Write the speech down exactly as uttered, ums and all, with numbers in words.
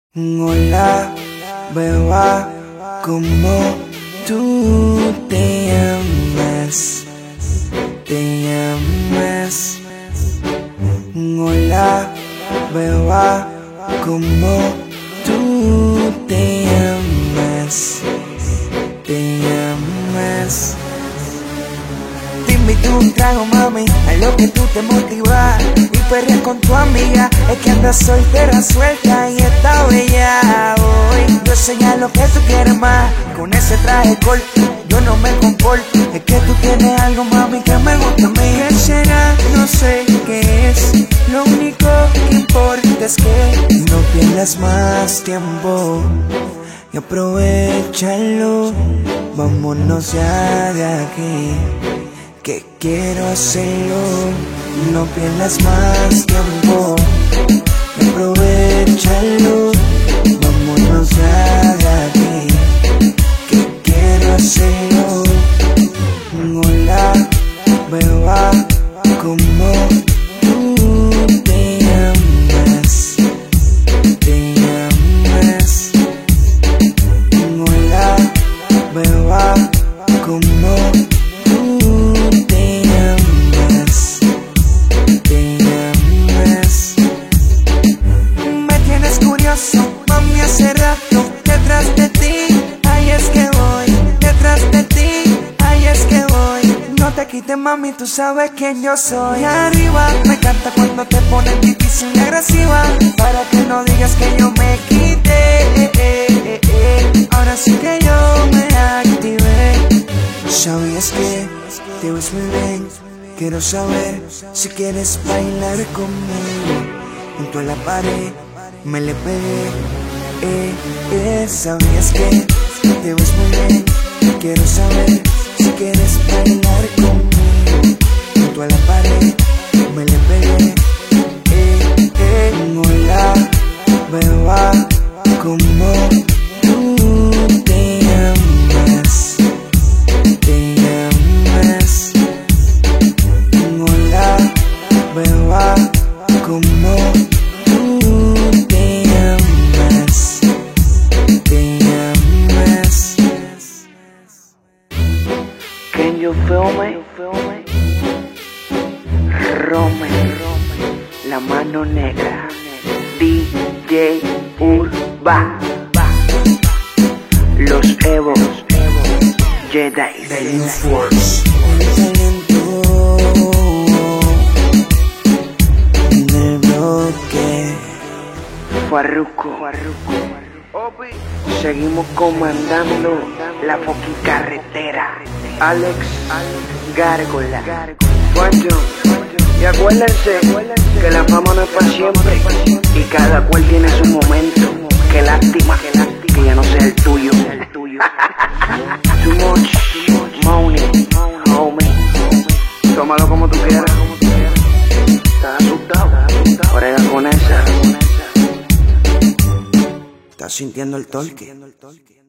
Hola, beba, como tú te llamas, te llamas. Hola, beba, como tú te llamas, te llamas. Te invito un trago, mami, a lo que tú te motivas y perreas con tu amiga. Es que andas soltera, suelta y está bella hoy. Yo señalo que tú quieres más, con ese traje corto yo no me comporto. Es que tú tienes algo, mami, que me gusta a mí. ¿Qué será? No sé qué es. Lo único que importa es que no pierdas más tiempo y aprovechalo. Vámonos ya de aquí, que quiero hacerlo. No pierdas más tiempo y aprovechalo. Vámonos ya de aquí, que quiero hacerlo. Hola, beba, como tú te llamas, te llamas. Hola, beba, como tú te llamas, te llamas. Me tienes curioso, mami, hace rato detrás de ti. Ahí es que voy, detrás de ti. Ahí es que voy. No te quites, mami, tú sabes quién yo soy. Arriba, me encanta cuando te pones difícil y agresiva, para que no digas que yo me quité. eh, eh, eh, eh. Ahora sí que yo me activé. ¿Sabías que te ves muy bien? Quiero saber si quieres bailar conmigo. Junto a la pared me le pegué. Eh, eh. ¿Sabías que te ves muy bien? Quiero saber si quieres bailar conmigo. Junto a la pared me le pegué. Eh, eh. Hola, beba, como tú te llamas, te llamas. Hola, beba, como tú te llamas, te llamas. Can you feel me? Rome, la mano negra, D J Urba, los Evo, Jedi, The New Force, el talento del bloque. Farruko. Seguimos comandando la fucking carretera. Alex Gárgola, Phantom. Y acuérdense que la fama no es para siempre y cada cual tiene su momento. Qué lástima que ya no sea el tuyo. Too much money, homie. Tómalo como tú quieras. ¿Estás asustado? Orega con esa. ¿Estás sintiendo el torque?